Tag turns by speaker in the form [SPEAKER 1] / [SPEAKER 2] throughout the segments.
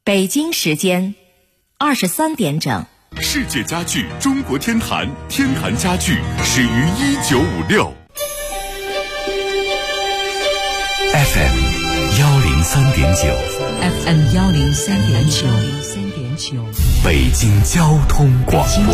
[SPEAKER 1] 北京时间23点整。
[SPEAKER 2] 世界家具中国天坛，天坛家具始于1956。
[SPEAKER 3] FM 103.9
[SPEAKER 4] FM 103.9
[SPEAKER 3] 北京交通广播。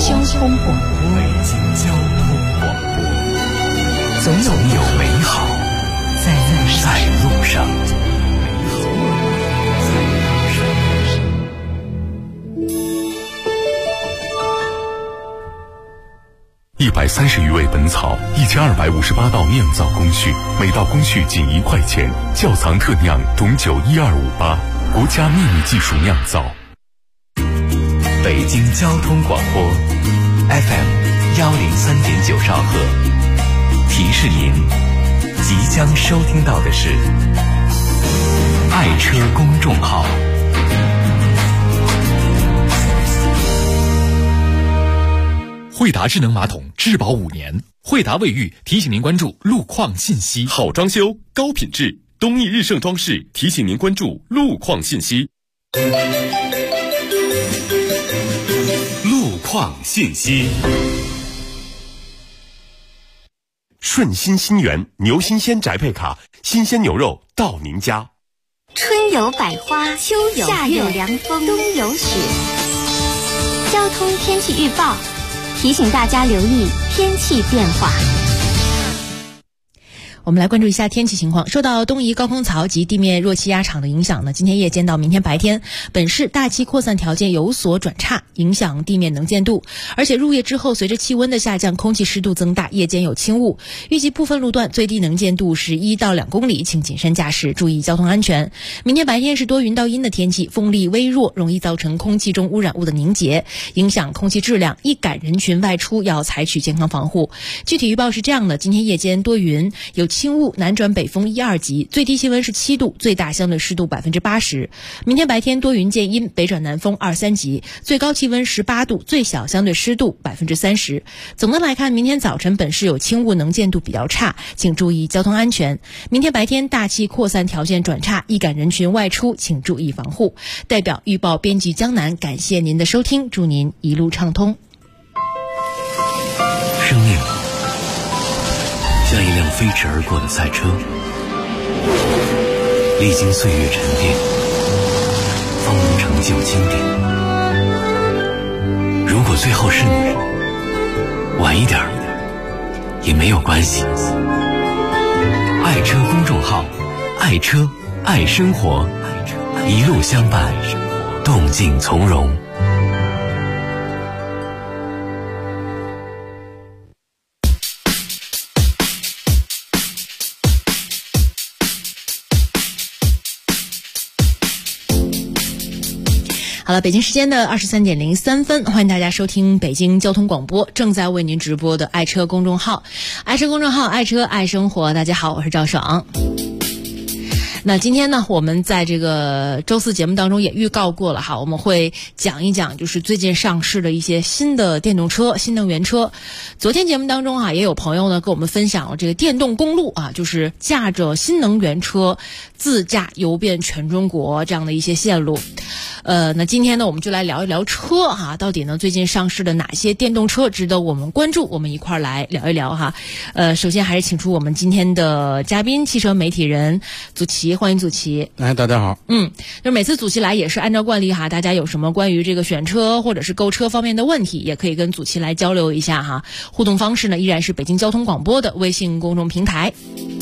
[SPEAKER 3] 总有美好在路上。130余味本草，1258道酿造工序，每道工序仅1块钱。窖藏特酿董酒12588，国家秘密技术酿造。北京交通广播 FM 103.9兆赫，提示您即将收听到的是爱车公众号。
[SPEAKER 5] 惠达智能马桶质保5年，惠达卫浴提醒您关注路况信息。
[SPEAKER 2] 好装修，高品质，东义日盛装饰提醒您关注路况信息。路况信息。顺心新源牛新鲜宅配卡，新鲜牛肉到您家。
[SPEAKER 6] 春有百花，秋有夏有凉风，冬有雪。交通天气预报提醒大家留意天气变化。
[SPEAKER 7] 我们来关注一下天气情况。受到东移高空槽及地面弱气压场的影响呢，今天夜间到明天白天，本市大气扩散条件有所转差，影响地面能见度。而且入夜之后，随着气温的下降，空气湿度增大，夜间有轻雾。预计部分路段最低能见度是1到2公里，请谨慎驾驶，注意交通安全。明天白天是多云到阴的天气，风力微弱，容易造成空气中污染物的凝结，影响空气质量，易感人群外出要采取健康防护。具体预报是这样的：今天夜间多云，有轻雾，南转北风1、2级，最低气温是7度，最大相对湿度80%。明天白天多云见阴，北转南风2、3级，最高气温18度，最小相对湿度30%。总的来看，明天早晨本市有轻雾，能见度比较差，请注意交通安全。明天白天大气扩散条件转差，易感人群外出，请注意防护。代表预报编辑江南，感谢您的收听，祝您一路畅通。
[SPEAKER 3] 生命像一辆飞驰而过的赛车，历经岁月沉淀，方能成就经典。如果最后是你，晚一点也没有关系。爱车公众号，爱车爱生活，一路相伴，动静从容。
[SPEAKER 7] 好了，北京时间的23:03，欢迎大家收听北京交通广播正在为您直播的爱车公众号，爱车公众号，爱车爱生活。大家好，我是赵爽。那今天呢，我们在这个周四节目当中也预告过了哈，我们会讲一讲就是最近上市的一些新的电动车、新能源车。昨天节目当中啊，也有朋友呢跟我们分享了这个电动公路啊，就是驾着新能源车自驾游遍全中国这样的一些线路。那今天呢，我们就来聊一聊车哈，到底呢最近上市的哪些电动车值得我们关注？我们一块儿来聊一聊哈。首先还是请出我们今天的嘉宾，汽车媒体人祖奇，欢迎祖奇。
[SPEAKER 8] 哎，大家好。
[SPEAKER 7] 就是每次祖奇来也是按照惯例哈，大家有什么关于这个选车或者是购车方面的问题，也可以跟祖奇来交流一下哈。互动方式呢依然是北京交通广播的微信公众平台。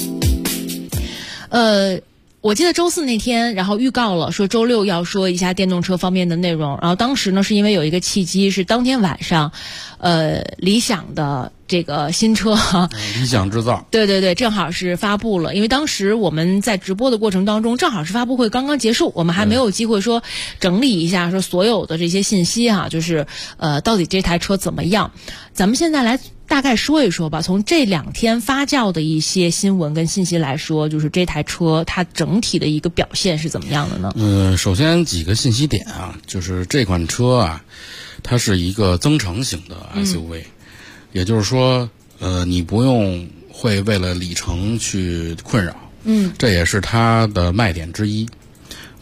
[SPEAKER 7] 我记得周四那天，然后预告了说周六要说一下电动车方面的内容，然后当时呢是因为有一个契机，是当天晚上，理想的这个新车
[SPEAKER 8] 理想制造，
[SPEAKER 7] 对对对，正好是发布了。因为当时我们在直播的过程当中，正好是发布会刚刚结束，我们还没有机会说整理一下说所有的这些信息哈，就是到底这台车怎么样。咱们现在来大概说一说吧，从这2天发酵的一些新闻跟信息来说，就是这台车它整体的一个表现是怎么样的呢？
[SPEAKER 8] 首先几个信息点啊，就是这款车啊，它是一个增程型的 SUV，也就是说，你不用会为了里程去困扰，这也是它的卖点之一。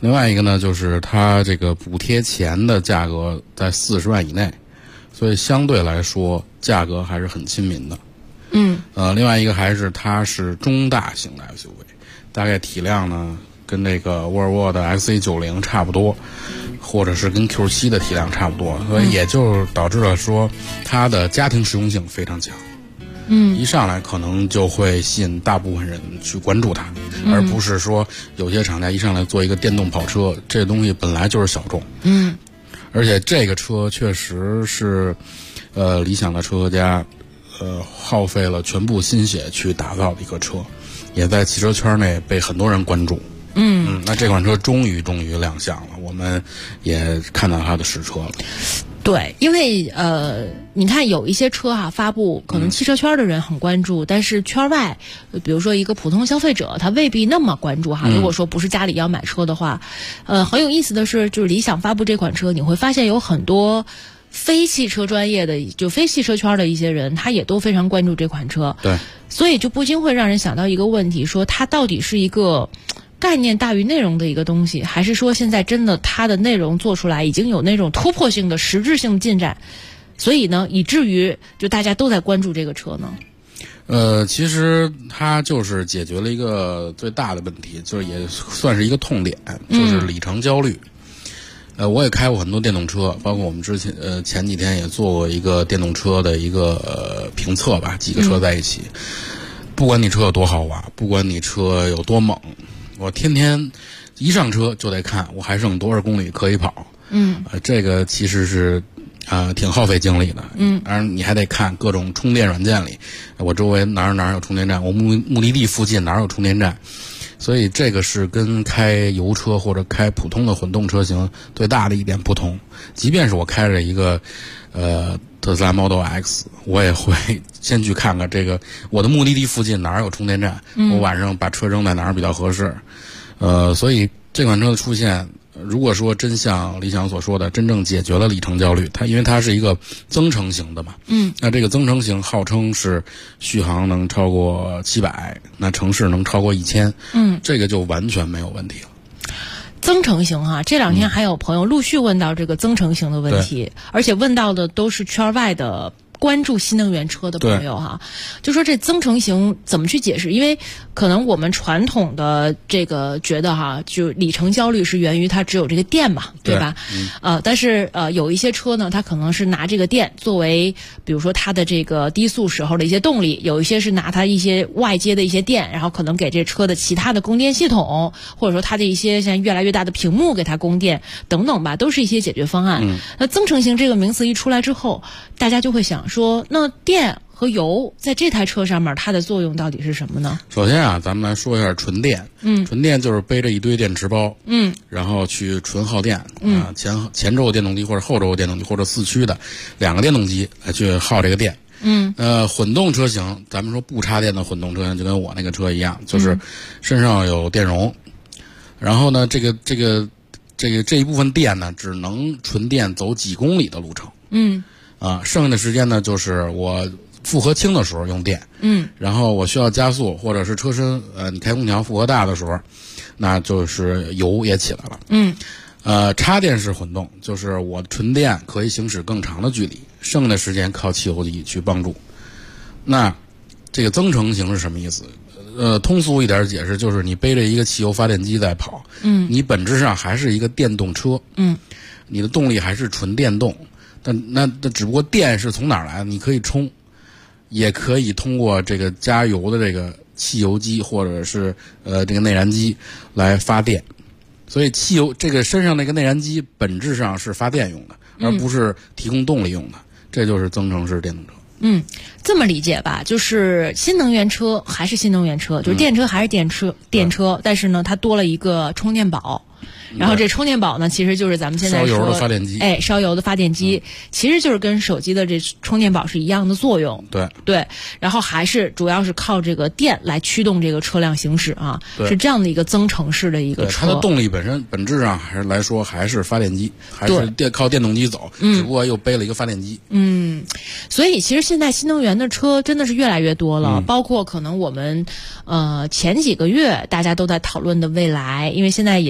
[SPEAKER 8] 另外一个呢，就是它这个补贴前的价格在40万以内，所以相对来说价格还是很亲民的。另外一个还是它是中大型的 SUV， 大概体量呢跟那个沃尔沃的 XC90 差不多，或者是跟 Q7 的体量差不多，所以也就导致了说它的家庭实用性非常强。一上来可能就会吸引大部分人去关注它，而不是说有些厂家一上来做一个电动跑车，这东西本来就是小众。而且这个车确实是理想的车家耗费了全部心血去打造的一个车，也在汽车圈内被很多人关注。那这款车终于亮相了，我们也看到它的实车了。
[SPEAKER 7] 对，因为你看有一些车发布，可能汽车圈的人很关注，但是圈外，比如说一个普通消费者，他未必那么关注如果说不是家里要买车的话，很有意思的是，就是理想发布这款车，你会发现有很多非汽车专业的，就非汽车圈的一些人，他也都非常关注这款车。
[SPEAKER 8] 对，
[SPEAKER 7] 所以就不禁会让人想到一个问题，说它到底是一个概念大于内容的一个东西，还是说现在真的它的内容做出来已经有那种突破性的实质性的进展，所以呢以至于就大家都在关注这个车呢？
[SPEAKER 8] 其实它就是解决了一个最大的问题，就是也算是一个痛点，就是里程焦虑。我也开过很多电动车，包括我们之前前几天也做过一个电动车的一个评测吧，几个车在一起。不管你车有多豪华，不管你车有多猛，我天天一上车就得看我还剩多少公里可以跑。这个其实是挺耗费精力的。当然你还得看各种充电软件里，我周围哪儿有充电站，我目的地附近哪儿有充电站。所以这个是跟开油车或者开普通的混动车型最大的一点不同。即便是我开着一个特斯拉 Model X， 我也会先去看看这个我的目的地附近哪儿有充电站，我晚上把车扔在哪儿比较合适。所以这款车的出现，如果说真像理想所说的真正解决了里程焦虑，因为它是一个增程型的嘛，那这个增程型号称是续航能超过700，那城市能超过1000，这个就完全没有问题了。
[SPEAKER 7] 增程型这两天还有朋友陆续问到这个增程型的问题，而且问到的都是圈外的关注新能源车的朋友就说这增程型怎么去解释？因为可能我们传统的这个觉得就里程焦虑是源于它只有这个电嘛，对吧？但是有一些车呢，它可能是拿这个电作为，比如说它的这个低速时候的一些动力，有一些是拿它一些外接的一些电，然后可能给这车的其他的供电系统，或者说它的一些现在越来越大的屏幕给它供电等等吧，都是一些解决方案。那增程型这个名词一出来之后，大家就会想说，那电和油在这台车上面它的作用到底是什么呢？
[SPEAKER 8] 首先咱们来说一下纯电。纯电就是背着一堆电池包，然后去纯耗电，前轴电动机或者后轴电动机或者4驱的2个电动机来去耗这个电。混动车型，咱们说不插电的混动车型就跟我那个车一样，就是身上有电容，然后呢这一部分电呢只能纯电走几公里的路程。剩下的时间呢就是我负荷轻的时候用电，然后我需要加速或者是车身你开空调负荷大的时候，那就是油也起来了。插电式混动就是我纯电可以行驶更长的距离，剩下的时间靠汽油机去帮助。那这个增程型是什么意思？通俗一点解释就是你背着一个汽油发电机在跑，你本质上还是一个电动车，你的动力还是纯电动，那只不过电是从哪儿来的？你可以充，也可以通过这个加油的这个汽油机或者是这个内燃机来发电。所以汽油这个身上那个内燃机本质上是发电用的，而不是提供动力用的。这就是增程式电动车。
[SPEAKER 7] 这么理解吧，就是新能源车还是新能源车，就是电车还是电车，但是呢它多了一个充电宝。然后这充电宝呢，其实就是咱们现在说
[SPEAKER 8] 烧油的发电机，
[SPEAKER 7] 烧油的发电机，其实就是跟手机的这充电宝是一样的作用。对，然后还是主要是靠这个电来驱动这个车辆行驶是这样的一个增程式的一个车。
[SPEAKER 8] 它的动力本质上还是来说还是发电机，还是靠电动机走，只不过又背了一个发电机。
[SPEAKER 7] 所以其实现在新能源的车真的是越来越多了，包括可能我们前几个月大家都在讨论的蔚来，因为现在也是交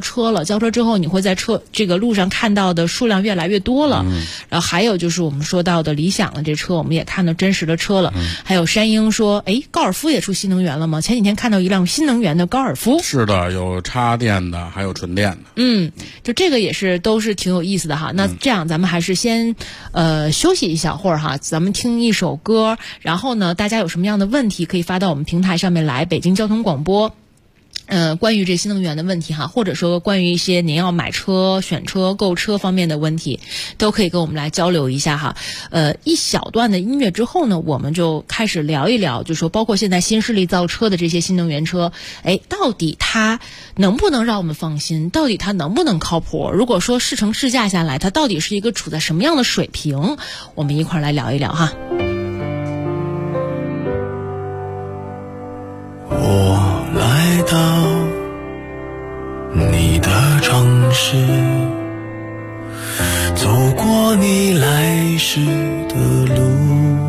[SPEAKER 7] 车了，交车之后你会在这个路上看到的数量越来越多了。然后还有就是我们说到的理想的这车，我们也看到真实的车了。还有山鹰说，高尔夫也出新能源了吗？前几天看到一辆新能源的高尔夫。
[SPEAKER 8] 是的，有插电的，还有纯电的。
[SPEAKER 7] 就这个也是都是挺有意思的哈。那这样咱们还是先休息一小会儿哈，咱们听一首歌，然后呢，大家有什么样的问题可以发到我们平台上面来，北京交通广播。关于这新能源的问题哈，或者说关于一些您要买车、选车、购车方面的问题，都可以跟我们来交流一下哈。一小段的音乐之后呢，我们就开始聊一聊，就说包括现在新势力造车的这些新能源车，到底它能不能让我们放心？到底它能不能靠谱？如果说试乘试驾下来，它到底是一个处在什么样的水平？我们一块儿来聊一聊哈。
[SPEAKER 4] 我来到你的城市，走过你来时的路，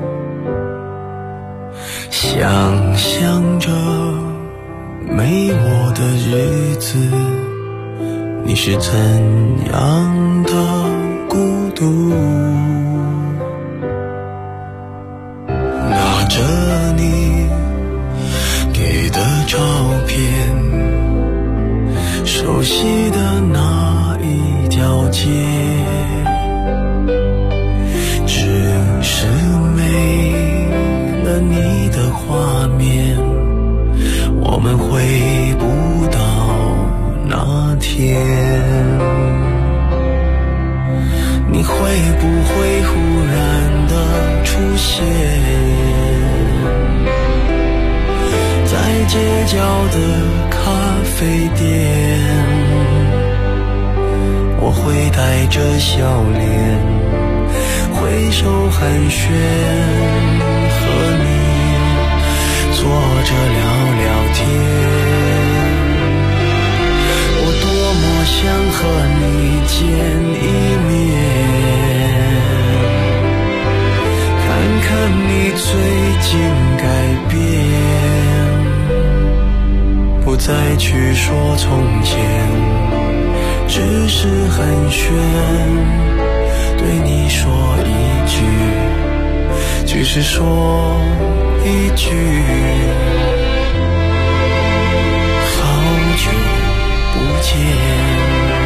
[SPEAKER 4] 想象着没我的日子，你是怎样的孤独，拿着你给的照片，熟悉的那一条街，只是没了你的画面，我们回不到那天。你会不会忽然的出现在街角的咖啡店？我会带着笑脸挥手寒暄，和你坐着聊聊天。我多么想和你见一面，看看你最近改变，不再去说从前，只是寒暄，对你说一句，只是说一句，好久不见。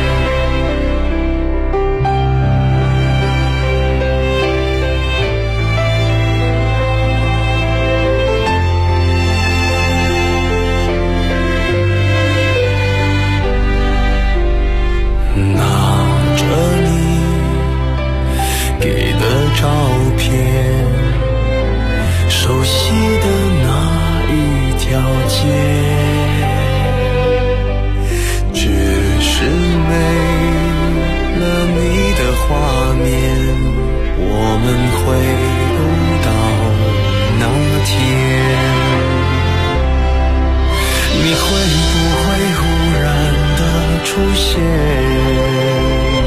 [SPEAKER 4] 照片，熟悉的那一条街，只是没了你的画面，我们回不到那天。你会不会忽然的出现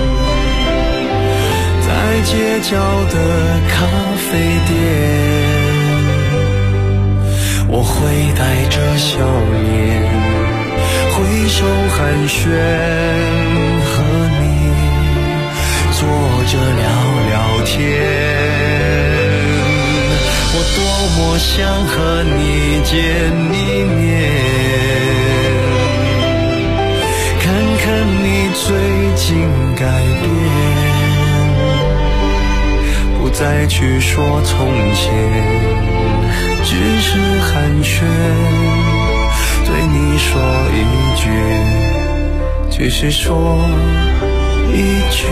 [SPEAKER 4] 在街角的咖啡店？我会带着笑脸挥手寒暄，和你坐着聊聊天。我多么想和你见一面，看看你最近改变，不再去说从前，只是寒暄，对你说一句，只是说一句，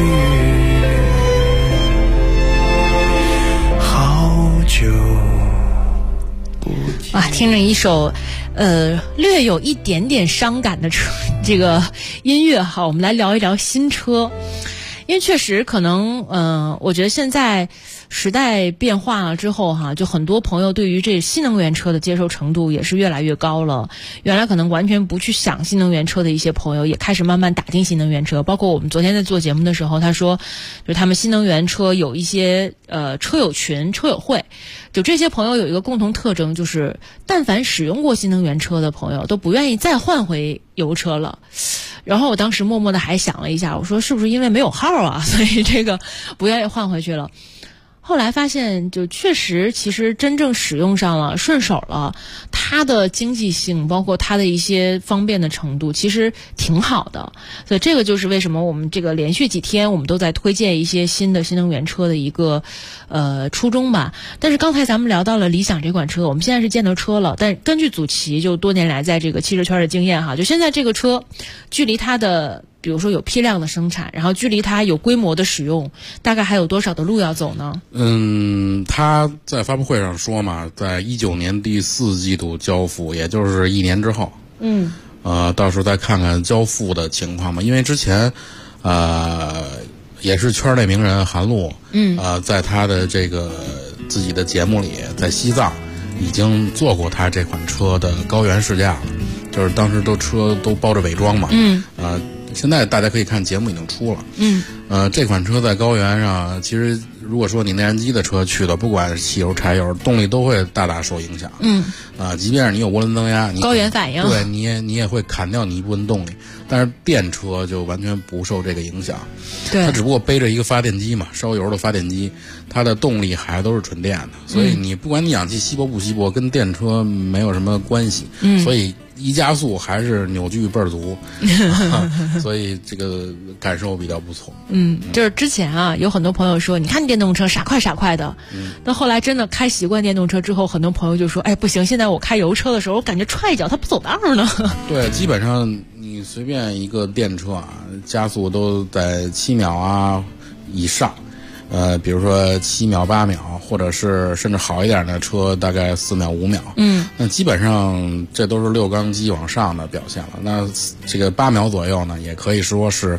[SPEAKER 4] 好久不见。
[SPEAKER 7] 哇，听着一首略有一点点伤感的这个音乐哈，我们来聊一聊新车。因为确实可能我觉得现在时代变化了之后哈，就很多朋友对于这新能源车的接受程度也是越来越高了。原来可能完全不去想新能源车的一些朋友，也开始慢慢打进新能源车。包括我们昨天在做节目的时候，他说就是他们新能源车有一些车友群、车友会，就这些朋友有一个共同特征，就是但凡使用过新能源车的朋友都不愿意再换回油车了。 然后我当时默默的还想了一下，我说是不是因为没有号啊，所以这个不愿意换回去了。后来发现，就确实，其实真正使用上了，顺手了，它的经济性，包括它的一些方便的程度，其实挺好的。所以这个就是为什么我们这个连续几天我们都在推荐一些新的新能源车的一个初衷吧。但是刚才咱们聊到了理想这款车，我们现在是见到车了，但根据祖奇就多年来在这个汽车圈的经验哈，就现在这个车距离它的比如说有批量的生产，然后距离它有规模的使用，大概还有多少的路要走呢？
[SPEAKER 8] 他在发布会上说嘛，在19年第4季度交付，也就是1年之后。到时候再看看交付的情况吧。因为之前，也是圈内名人韩露，在他的这个自己的节目里，在西藏已经做过他这款车的高原试驾了，就是当时车都包着伪装嘛。现在大家可以看节目已经出了。这款车在高原上，其实如果说你内燃机的车去的，不管是汽油、柴油，动力都会大大受影响。即便是你有涡轮增压，你
[SPEAKER 7] 高原反应，
[SPEAKER 8] 对你也会砍掉你一部分动力。但是电车就完全不受这个影响，它只不过背着一个发电机嘛，烧油的发电机，它的动力还都是纯电的，所以你不管你氧气稀薄不稀薄，跟电车没有什么关系。所以一加速还是扭矩倍儿足，所以这个感受比较不错。
[SPEAKER 7] 就是之前啊，有很多朋友说，你看电动车傻快傻快的，那后来真的开习惯电动车之后，很多朋友就说，哎，不行，现在我开油车的时候，我感觉踹一脚它不走道呢。
[SPEAKER 8] 对，基本上你随便一个电车啊，加速都在7秒啊以上。比如说7秒、8秒，或者是甚至好一点的车，大概4秒、5秒。那基本上这都是6缸机往上的表现了。那这个8秒左右呢，也可以说是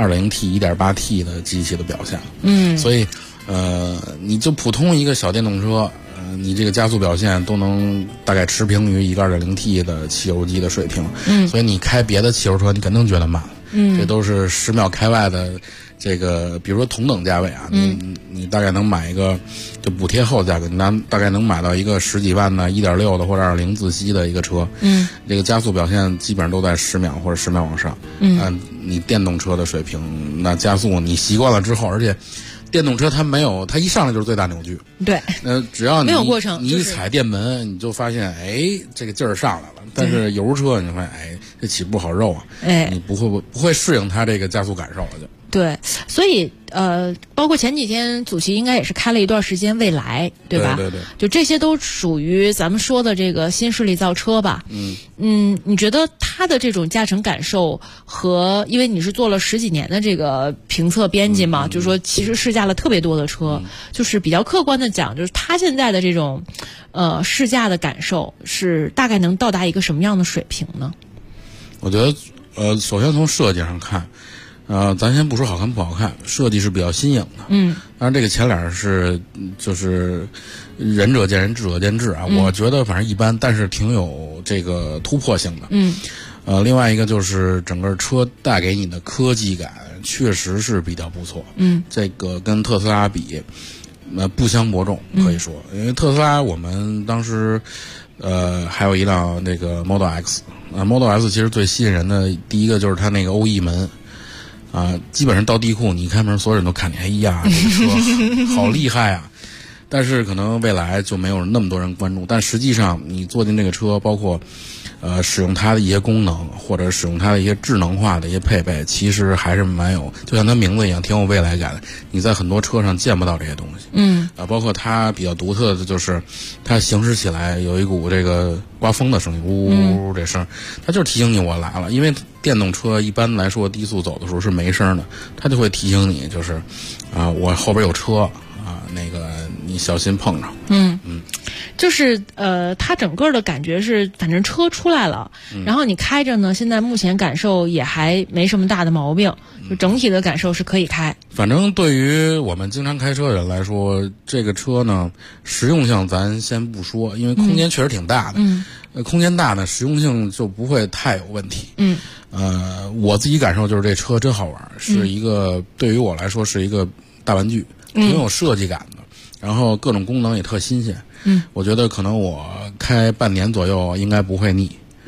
[SPEAKER 8] 2.0T、1.8T 的机器的表现。所以你就普通一个小电动车，你这个加速表现都能大概持平于一个 2.0T 的汽油机的水平。所以你开别的汽油车，你肯定觉得慢。这都是10秒开外的。这个比如说同等价位啊，你大概能买一个，就补贴后价格，你大概能买到一个10几万的 1.6 的或者 2.0 自吸的一个车。这个加速表现基本上都在10秒或者10秒往上。你电动车的水平，那加速你习惯了之后，而且电动车它一上来就是最大扭矩。
[SPEAKER 7] 对，
[SPEAKER 8] 只要
[SPEAKER 7] 没有过程，
[SPEAKER 8] 你一踩电门，你就发现这个劲儿上来了。但是油车你就发现这起步好肉啊，你不会适应它这个加速感受了就。
[SPEAKER 7] 对，所以包括前几天祖奇应该也是开了一段时间蔚来，对吧？
[SPEAKER 8] 对，
[SPEAKER 7] 就这些都属于咱们说的这个新势力造车吧。你觉得它的这种驾乘感受和，因为你是做了10几年的这个评测编辑嘛，就是说其实试驾了特别多的车，就是比较客观的讲，就是它现在的这种试驾的感受是大概能到达一个什么样的水平呢？
[SPEAKER 8] 我觉得首先从设计上看。咱先不说好看不好看，设计是比较新颖的。当然这个前脸就是仁者见仁，智者见智啊。我觉得反正一般，但是挺有这个突破性的。另外一个就是整个车带给你的科技感确实是比较不错。这个跟特斯拉比，不相伯仲可以说。因为特斯拉我们当时还有一辆那个 Model X，Model X 其实最吸引人的第一个就是它那个 OE 门。基本上到地库你一开门，所有人都看你，哎呀，这个车好厉害啊！但是可能未来就没有那么多人关注。但实际上，你坐进这个车，包括使用它的一些功能，或者使用它的一些智能化的一些配备，其实还是蛮有，就像它名字一样，挺有未来感的。你在很多车上见不到这些东西。包括它比较独特的就是它行驶起来有一股这个刮风的声音，呜呜呜这声，它就是提醒你我来了。因为电动车一般来说低速走的时候是没声的，它就会提醒你，就是我后边有车那个你小心碰着。
[SPEAKER 7] 就是它整个的感觉是，反正车出来了，然后你开着呢，现在目前感受也还没什么大的毛病，就整体的感受是可以开。
[SPEAKER 8] 反正对于我们经常开车的人来说，这个车呢，实用性咱先不说，因为空间确实挺大的。空间大呢，实用性就不会太有问题。我自己感受就是这车真好玩，是一个对于我来说是一个大玩具，挺有设计感的。然后各种功能也特新鲜。我觉得可能我开半年左右应该不会腻。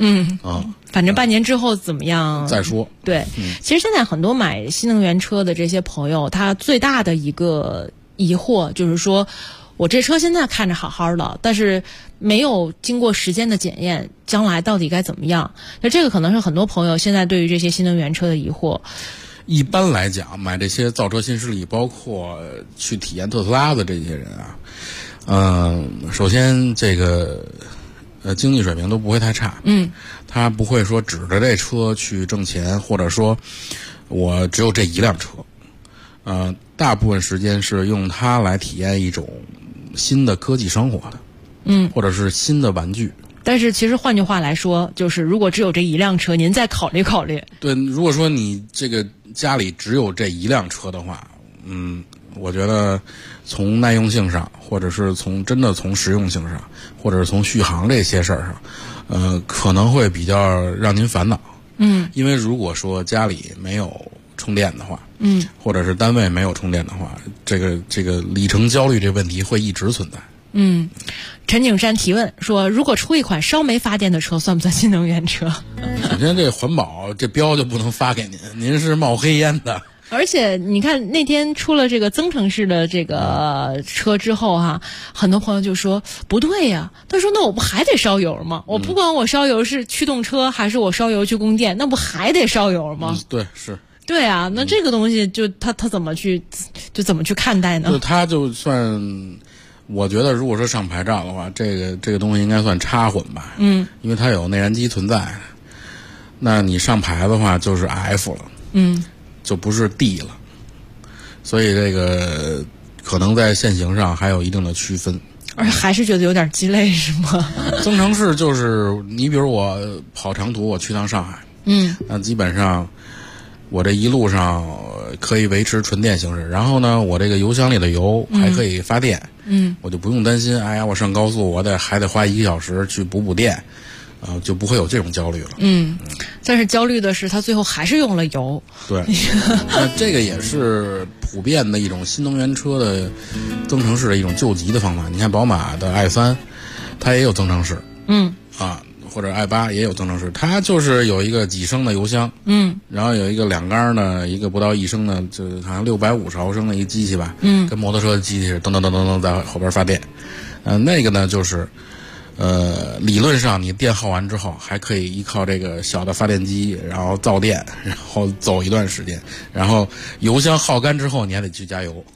[SPEAKER 7] 反正半年之后怎么样
[SPEAKER 8] 再说。
[SPEAKER 7] 对，其实现在很多买新能源车的这些朋友，他最大的一个疑惑就是说，我这车现在看着好好的，但是没有经过时间的检验，将来到底该怎么样？那这个可能是很多朋友现在对于这些新能源车的疑惑。
[SPEAKER 8] 一般来讲，买这些造车新势力，包括去体验特斯拉的这些人啊，首先这个经济水平都不会太差，他不会说指着这车去挣钱，或者说我只有这一辆车，大部分时间是用它来体验一种新的科技生活的，或者是新的玩具。
[SPEAKER 7] 但是其实换句话来说，就是如果只有这一辆车，您再考虑考虑。
[SPEAKER 8] 对，如果说你这个家里只有这一辆车的话，我觉得从耐用性上，或者是从实用性上，或者是从续航这些事儿上，可能会比较让您烦恼。因为如果说家里没有充电的话，或者是单位没有充电的话，这个里程焦虑这问题会一直存在。
[SPEAKER 7] 陈景山提问说，如果出一款烧煤发电的车，算不算新能源车？
[SPEAKER 8] 首先这环保这标就不能发给您，您是冒黑烟的。
[SPEAKER 7] 而且你看那天出了这个增程式的这个车之后哈，很多朋友就说不对呀，他说那我不还得烧油吗？我不管我烧油是驱动车还是我烧油去供电，那不还得烧油吗？
[SPEAKER 8] 对，是。
[SPEAKER 7] 对啊，那这个东西就他怎么去看待呢？
[SPEAKER 8] 就他就算，我觉得如果说上牌照的话，这个东西应该算插混吧。因为它有内燃机存在，那你上牌的话就是 F 了，就不是 D 了，所以这个可能在限行上还有一定的区分。
[SPEAKER 7] 而还是觉得有点鸡肋是吗？
[SPEAKER 8] 增程式就是你比如我跑长途，我去趟上海，那基本上我这一路上可以维持纯电形式，然后呢，我这个油箱里的油还可以发电，我就不用担心，哎呀，我上高速我还得花1个小时去补电，就不会有这种焦虑了。
[SPEAKER 7] 但是焦虑的是，它最后还是用了油。对，
[SPEAKER 8] 那这个也是普遍的一种新能源车的增程式的一种救急的方法。你看宝马的i3，它也有增程式，或者i8也有增程式，它就是有一个几升的油箱，然后有一个2缸的，一个不到1升的，就好像650毫升的一个机器吧，跟摩托车的机器噔噔噔噔噔在后边发电，那个呢就是理论上你电耗完之后还可以依靠这个小的发电机，然后造电，然后走一段时间，然后油箱耗干之后你还得去加油。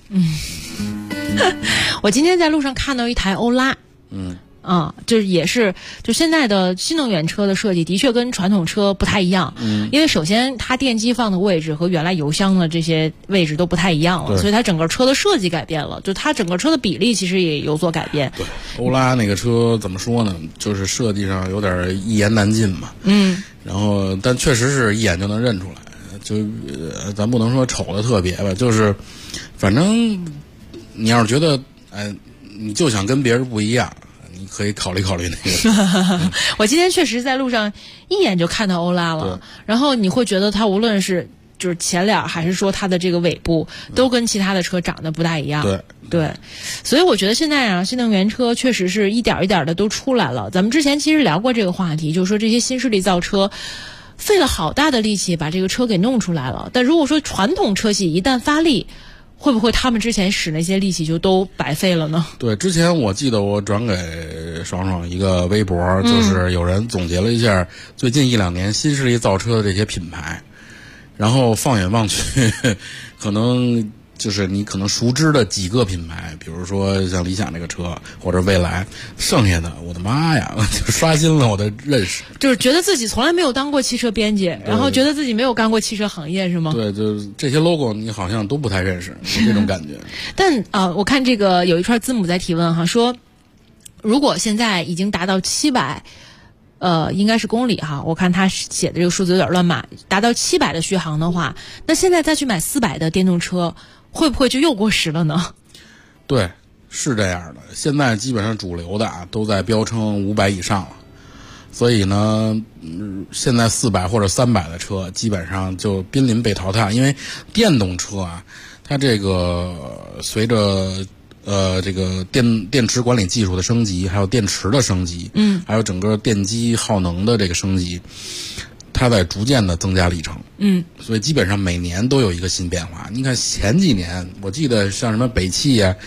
[SPEAKER 7] 我今天在路上看到一台欧拉，就是也是就现在的新能源车的设计的确跟传统车不太一样，因为首先它电机放的位置和原来油箱的这些位置都不太一样了，所以它整个车的设计改变了，就它整个车的比例其实也有所改变。
[SPEAKER 8] 对，欧拉那个车怎么说呢，就是设计上有点一言难尽嘛，然后但确实是一眼就能认出来，就咱不能说丑的特别吧，就是反正你要是觉得你就想跟别人不一样，你可以考虑考虑那个。
[SPEAKER 7] 我今天确实在路上一眼就看到欧拉了，然后你会觉得它无论是就是前脸还是说它的这个尾部，都跟其他的车长得不大一样。对，所以我觉得现在新能源车确实是一点一点的都出来了。咱们之前其实聊过这个话题，就是说这些新势力造车费了好大的力气把这个车给弄出来了，但如果说传统车企一旦发力，会不会他们之前使那些力气就都白费了呢？
[SPEAKER 8] 对，之前我记得我转给爽爽一个微博，就是有人总结了一下最近1-2年新势力造车的这些品牌，然后放眼望去，可能就是你可能熟知的几个品牌，比如说像理想这个车或者蔚来，剩下的我的妈呀，就刷新了我的认识，
[SPEAKER 7] 就是觉得自己从来没有当过汽车编辑，然后觉得自己没有干过汽车行业是吗？
[SPEAKER 8] 对，就是这些 logo 你好像都不太认识，有这种感觉。
[SPEAKER 7] 但我看这个有一串字母在提问哈，说如果现在已经达到700应该是公里哈，我看他写的这个数字有点乱码，达到700的续航的话，那现在再去买400的电动车，会不会就又过时了呢？
[SPEAKER 8] 对，是这样的。现在基本上主流的都在标称500以上了，所以呢，现在400或者300的车基本上就濒临被淘汰，因为电动车它这个随着这个电池管理技术的升级，还有电池的升级，还有整个电机耗能的这个升级，它在逐渐的增加里程，所以基本上每年都有一个新变化。你看前几年，我记得像什么北汽啊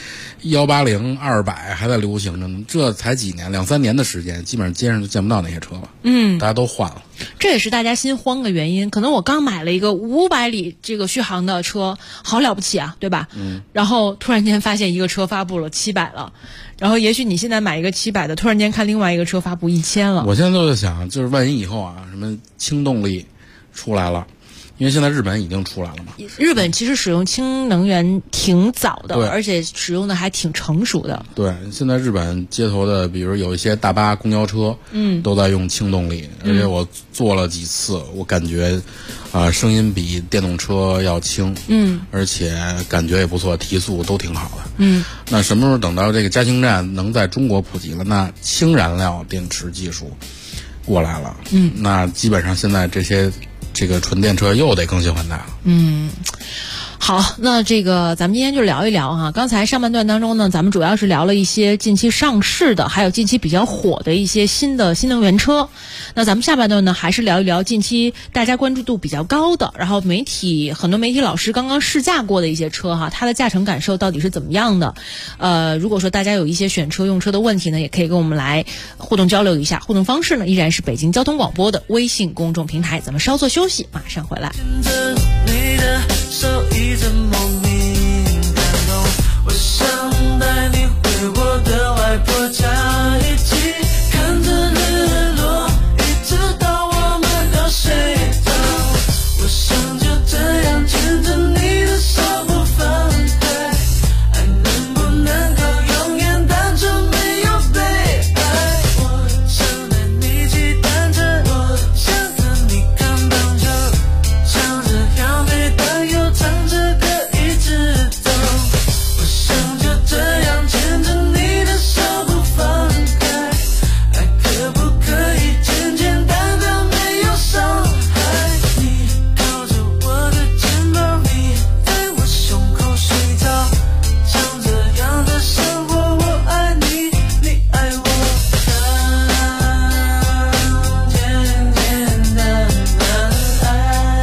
[SPEAKER 8] ，180、200还在流行着呢，这才几年，2-3年的时间，基本上街上就见不到那些车了，大家都换了。
[SPEAKER 7] 这也是大家心慌的原因。可能我刚买了一个500里这个续航的车，好了不起啊，对吧？然后突然间发现一个车发布了700了，然后也许你现在买一个700的，突然间看另外一个车发布1000了。
[SPEAKER 8] 我现在都在想，就是万一以后啊，什么轻动力出来了。因为现在日本已经出来了嘛，
[SPEAKER 7] 日本其实使用氢能源挺早的，
[SPEAKER 8] 对，
[SPEAKER 7] 而且使用的还挺成熟的。
[SPEAKER 8] 对，现在日本街头的，比如有一些大巴、公交车，都在用氢动力，而且我坐了几次，我感觉，声音比电动车要轻，而且感觉也不错，提速都挺好的，那什么时候等到这个加氢站能在中国普及了，那氢燃料电池技术过来了，那基本上现在这个纯电车又得更新换代了。
[SPEAKER 7] 好，那这个咱们今天就聊一聊哈。刚才上半段当中呢，咱们主要是聊了一些近期上市的，还有近期比较火的一些新的新能源车。那咱们下半段呢，还是聊一聊近期大家关注度比较高的，然后很多媒体老师刚刚试驾过的一些车哈，它的驾乘感受到底是怎么样的？如果说大家有一些选车用车的问题呢，也可以跟我们来互动交流一下。互动方式呢，依然是北京交通广播的微信公众平台。咱们稍作休息，马上回来。
[SPEAKER 4] 手一直莫名感动，我想带你回我的外婆家，一起看着日落，一直到我们都睡着。我想就这样牵着你的手不放开，爱能不能够永远单纯没有被爱。我想带你骑单车，我想和你看棒球，像这样对的又唱着歌一直走，我想就这样牵着你的手不放开，爱可不可以简简单单没有伤害？你靠着我的肩膀，你在我胸口睡着，像这样的生活，我爱你，你爱我，简简单单爱。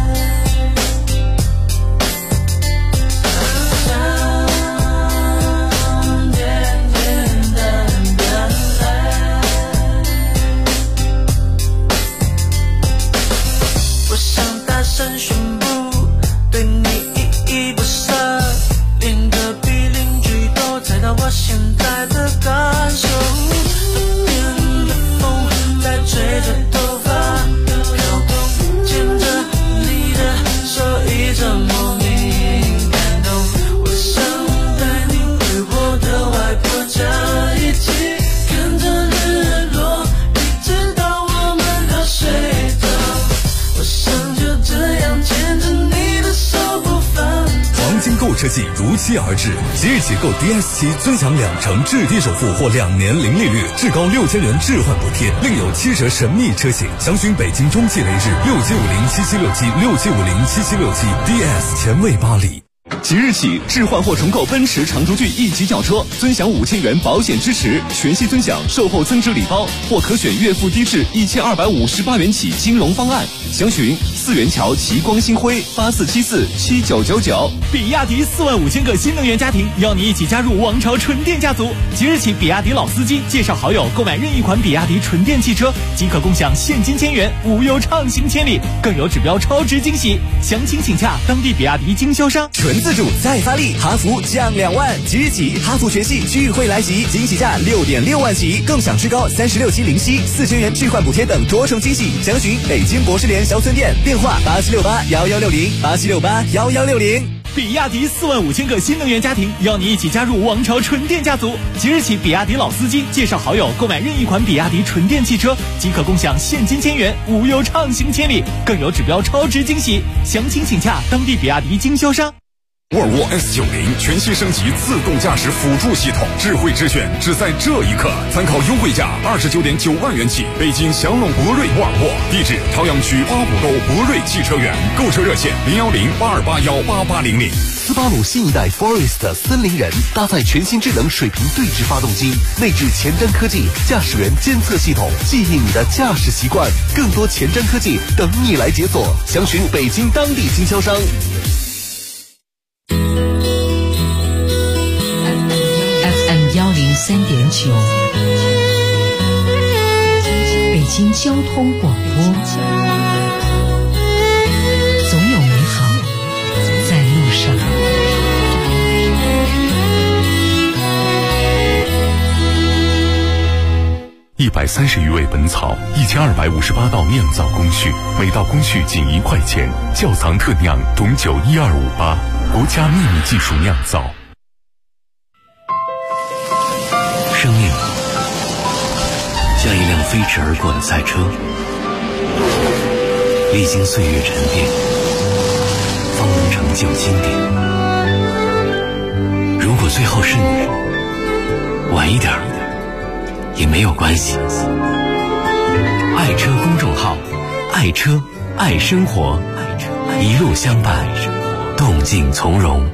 [SPEAKER 4] 我想大声宣布，对你依依不舍，连隔壁邻居都猜到我现在的感受。冬天的风在吹着头发飘动，牵着你的手一直莫名感动。我想带你回我的外婆家，一起看着日落，一直到我们都睡着。我想就这样牵着你的手不放开。
[SPEAKER 9] 黄金购车季如期而至，即日起购 DS7尊享2成置地首付或2年零利率，至高6000元置换补贴，另有7折神秘车型。详询北京中汽雷士6750776767507777 前卫巴黎。
[SPEAKER 10] 即日起，置换或重购奔驰长途骏1级轿车，尊享5000元保险支持，全系尊享售后增值礼包，或可选月付低至1258元起金融方案。详询4元桥奇光星辉84747999。
[SPEAKER 11] 比亚迪45000个新能源家庭，邀你一起加入王朝纯电家族。即日起，比亚迪老司机介绍好友购买任意款比亚迪纯电汽车，即可共享现金1000元，无忧畅行千里，更有指标超值惊喜。详情请洽当地比亚迪经销商。
[SPEAKER 12] 纯自主再发力，哈弗降2万，即日起哈弗全系聚会来袭，惊喜价6.6万起，更享至高36期零息，4000元置换补贴等多重惊喜。详询北京博士联小村店，电话8768116087681160。
[SPEAKER 11] 比亚迪45000个新能源家庭，邀你一起加入王朝纯电家族。即日起，比亚迪老司机介绍好友购买任意款比亚迪纯电汽车，即可共享现金1000元，无忧畅行千里，更有指标超值惊喜。详情请洽当地比亚迪经销商。
[SPEAKER 3] 沃尔沃 S90 全新升级自动驾驶辅助系统，智慧之选只在这一刻，参考优惠价29.9万元起，北京祥龙博瑞沃尔沃，地址朝阳区8股沟博瑞汽车园，购车热线01082818800。
[SPEAKER 2] 斯巴鲁新一代 Forest 森林人搭载全新智能水平对置发动机，内置前瞻科技驾驶员监测系统，记忆你的驾驶习惯。更多前瞻科技等你来解锁，详询北京当地经销商。
[SPEAKER 13] FM 103.9，北京交通广播，总有美好在路上。
[SPEAKER 3] 130余味本草，1258道酿造工序，每道工序仅1块钱。窖藏特酿董酒12588，国家秘密技术酿造。
[SPEAKER 14] 生命像一辆飞驰而过的赛车，历经岁月沉淀，方能成就经典。如果最后是你，晚一点也没有关系。爱车公众号，爱车爱生活，一路相伴，动静从容。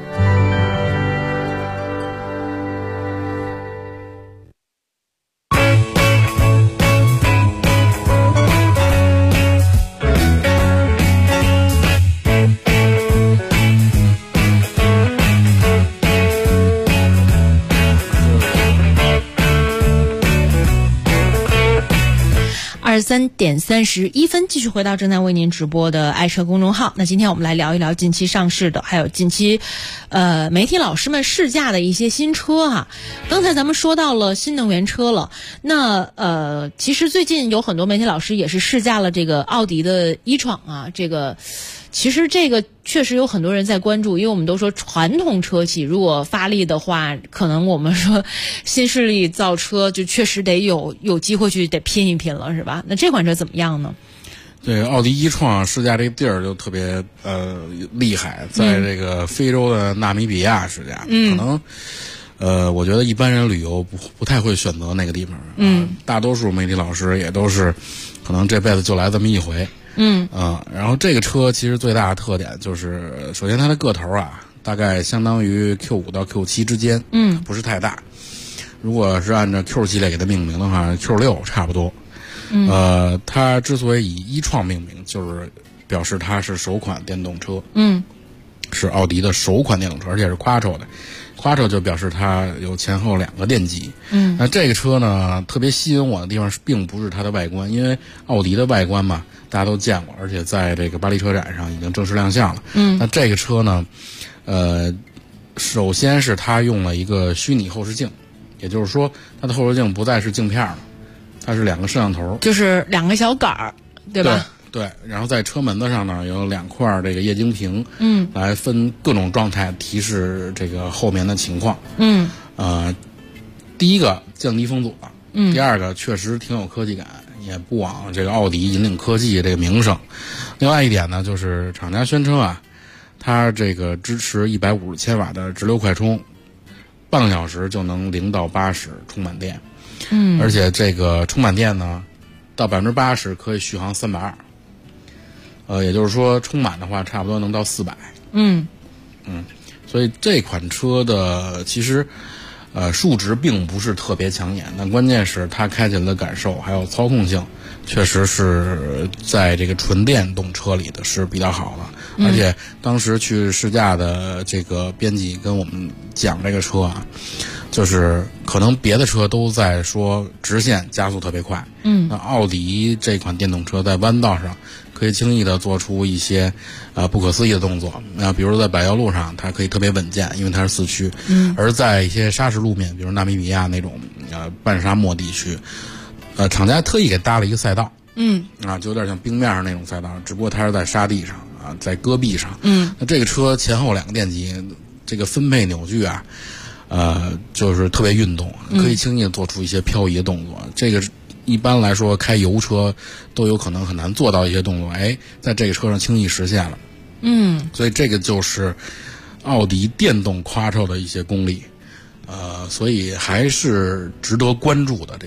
[SPEAKER 7] 23点31分，继续回到正在为您直播的爱车公众号。那今天我们来聊一聊近期上市的，还有近期媒体老师们试驾的一些新车哈。刚才咱们说到了新能源车了，那其实最近有很多媒体老师也是试驾了这个奥迪的e-tron啊，其实这个确实有很多人在关注，因为我们都说传统车企如果发力的话，可能我们说新势力造车就确实得有机会去得拼一拼了，是吧？那这款车怎么样呢？
[SPEAKER 8] 对，奥迪e-tron试驾这个地儿就特别厉害，在这个非洲的纳米比亚试驾，可能我觉得一般人旅游不太会选择那个地方，大多数媒体老师也都是可能这辈子就来这么一回。然后这个车其实最大的特点就是，首先它的个头啊，大概相当于 Q5 到 Q7 之间，不是太大。如果是按照 Q 系列给它命名的话 ，Q6 差不多。它之所以以e-tron命名，就是表示它是首款电动车，是奥迪的首款电动车，而且是 Quattro 的。Quattro 就表示它有前后2个电机。那这个车呢，特别吸引我的地方并不是它的外观，因为奥迪的外观嘛，大家都见过，而且在这个巴黎车展上已经正式亮相了。那这个车呢，首先是它用了一个虚拟后视镜，也就是说它的后视镜不再是镜片了，它是2个摄像头，
[SPEAKER 7] 就是2个小杆儿，对吧？
[SPEAKER 8] 对，然后在车门子上呢有2块这个液晶屏，来分各种状态提示这个后面的情况。第一个降低风阻了，第二个确实挺有科技感，也不枉这个奥迪引领科技这个名声。另外一点呢，就是厂家宣称啊，它这个支持150千瓦的直流快充，半个小时就能0到80充满电。而且这个充满电呢，到80%可以续航320。也就是说充满的话差不多能到400。所以这款车的其实数值并不是特别抢眼，但关键是它开起来的感受还有操控性确实是在这个纯电动车里的是比较好的。而且当时去试驾的这个编辑跟我们讲这个车啊，就是可能别的车都在说直线加速特别快，那奥迪这款电动车在弯道上可以轻易的做出一些不可思议的动作。比如在柏油路上它可以特别稳健，因为它是四驱。而在一些砂石路面，比如纳米比亚那种半沙漠地区，厂家特意给搭了一个赛道，就有点像冰面上那种赛道，只不过它是在沙地上啊，在戈壁上。那这个车前后2个电机，这个分配扭矩啊，就是特别运动，可以轻易做出一些漂移的动作。这个一般来说开油车都有可能很难做到一些动作，在这个车上轻易实现了。所以这个就是奥迪电动 Quattro 的一些功力，所以还是值得关注的这款车。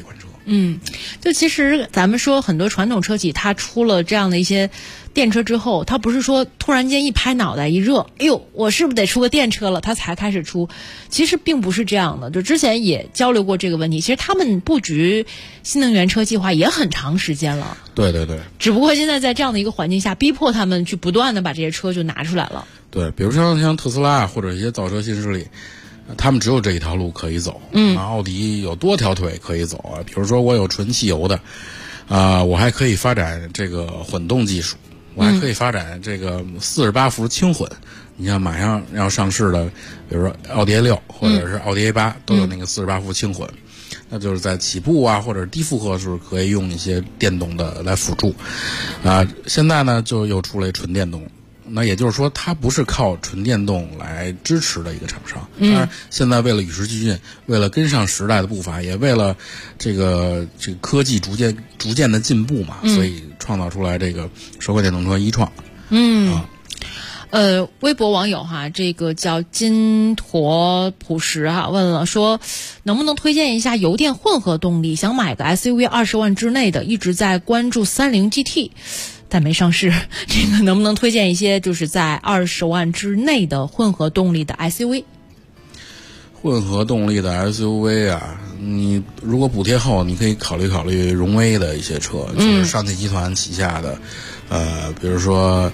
[SPEAKER 7] 就其实咱们说很多传统车企，它出了这样的一些电车之后，它不是说突然间一拍脑袋一热，哎呦，我是不是得出个电车了，它才开始出？其实并不是这样的，就之前也交流过这个问题。其实他们布局新能源车计划也很长时间了。
[SPEAKER 8] 对对对。
[SPEAKER 7] 只不过现在在这样的一个环境下，逼迫他们去不断的把这些车就拿出来了。
[SPEAKER 8] 对，比如像特斯拉或者一些造车新势力。他们只有这一条路可以走，奥迪有多条腿可以走啊。比如说我有纯汽油的，我还可以发展这个混动技术，我还可以发展这个48伏轻混。你像马上要上市的，比如说奥迪A6或者是奥迪A8，都有那个48伏轻混。那就是在起步啊或者低负荷时候可以用一些电动的来辅助。现在呢就又出了纯电动。那也就是说，它不是靠纯电动来支持的一个厂商。当然，现在为了与时俱进，为了跟上时代的步伐，也为了这个科技逐渐的进步嘛，所以创造出来这个首款电动车一-创。
[SPEAKER 7] 微博网友哈，这个叫金驼朴实哈，问了说，能不能推荐一下油电混合动力？想买个 SUV 20万之内的，一直在关注30 GT。但没上市，这个能不能推荐一些就是在20万之内的混合动力的 SUV？
[SPEAKER 8] 混合动力的 SUV 啊，你如果补贴后，你可以考虑荣威的一些车，就是上汽集团旗下的，比如说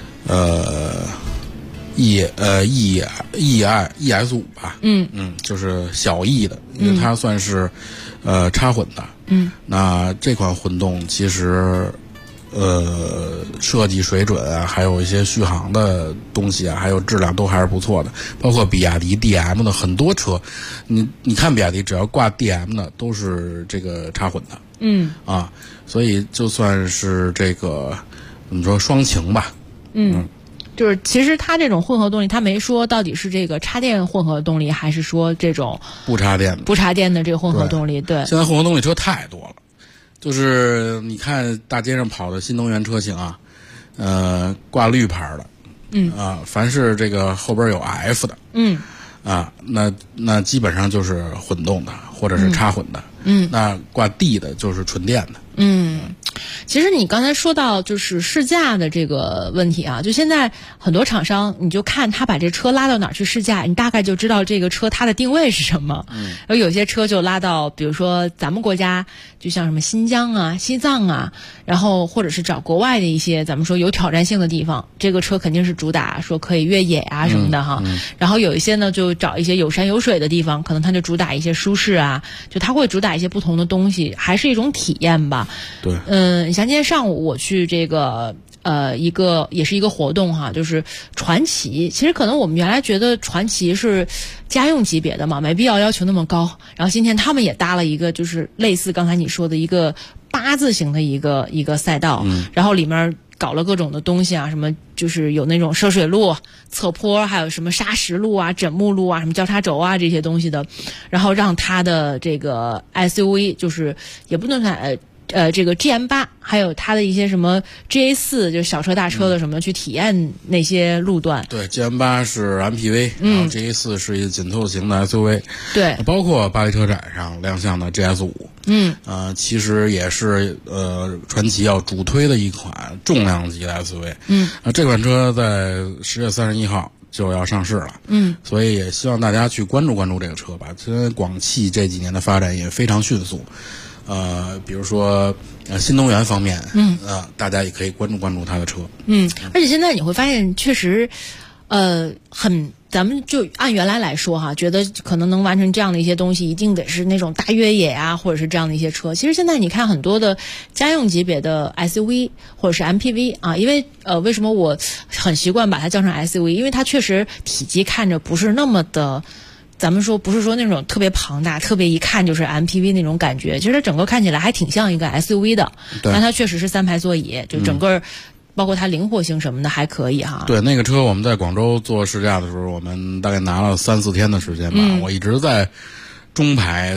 [SPEAKER 8] ES5 吧，就是小 E 的，因为它算是插混的，那这款混动其实。设计水准啊，还有一些续航的东西啊，还有质量都还是不错的。包括比亚迪 DM 的很多车，你看比亚迪只要挂 DM 的都是这个插混的，所以就算是这个怎么说双擎吧，
[SPEAKER 7] 就是其实它这种混合动力，它没说到底是这个插电混合动力，还是说这种
[SPEAKER 8] 不插电
[SPEAKER 7] 的这个混合动力？对，
[SPEAKER 8] 现在混合动力车太多了。就是你看大街上跑的新能源车型啊，挂绿牌的，凡是这个后边有 F 的，那基本上就是混动的或者是插混的，那挂 D 的就是纯电的，
[SPEAKER 7] 其实你刚才说到就是试驾的这个问题啊，就现在很多厂商，你就看他把这车拉到哪儿去试驾，你大概就知道这个车它的定位是什么。而有些车就拉到，比如说咱们国家，就像什么新疆啊、西藏啊，然后或者是找国外的一些咱们说有挑战性的地方，这个车肯定是主打说可以越野啊什么的哈。然后有一些呢就找一些有山有水的地方，可能它就主打一些舒适啊，就它会主打一些不同的东西，还是一种体验吧。
[SPEAKER 8] 对，
[SPEAKER 7] 你像今天上午我去这个也是一个活动哈，就是传祺。其实可能我们原来觉得传祺是家用级别的嘛，没必要要求那么高。然后今天他们也搭了一个就是类似刚才你说的一个8字形的一个赛道，然后里面搞了各种的东西啊，什么就是有那种涉水路、侧坡，还有什么砂石路啊、枕木路啊、什么交叉轴啊这些东西的，然后让它的这个 SUV 就是也不能算这个 GM8 还有它的一些什么 GA4 就是小车大车的什么去体验那些路段。
[SPEAKER 8] 对， GM8 是 MPV，然后 GA4 是一个紧凑型的 SUV。
[SPEAKER 7] 对，
[SPEAKER 8] 包括巴黎车展上亮相的 GS5。其实也是传祺要主推的一款重量级的 SUV。这款车在10月31号就要上市了，所以也希望大家去关注关注这个车吧。因为广汽这几年的发展也非常迅速，比如说新能源方面，大家也可以关注关注它的车。
[SPEAKER 7] 而且现在你会发现，确实，咱们就按原来来说哈，觉得可能能完成这样的一些东西，一定得是那种大越野啊，或者是这样的一些车。其实现在你看很多的家用级别的 SUV 或者是 MPV 啊，因为为什么我很习惯把它叫成 SUV？ 因为它确实体积看着不是那么的。咱们说不是说那种特别庞大，特别一看就是 MPV 那种感觉，其实它整个看起来还挺像一个 SUV 的，但它确实是3排座椅，就整个包括它灵活性什么的还可以哈。
[SPEAKER 8] 对，那个车我们在广州做试驾的时候，我们大概拿了3-4天的时间吧，我一直在中排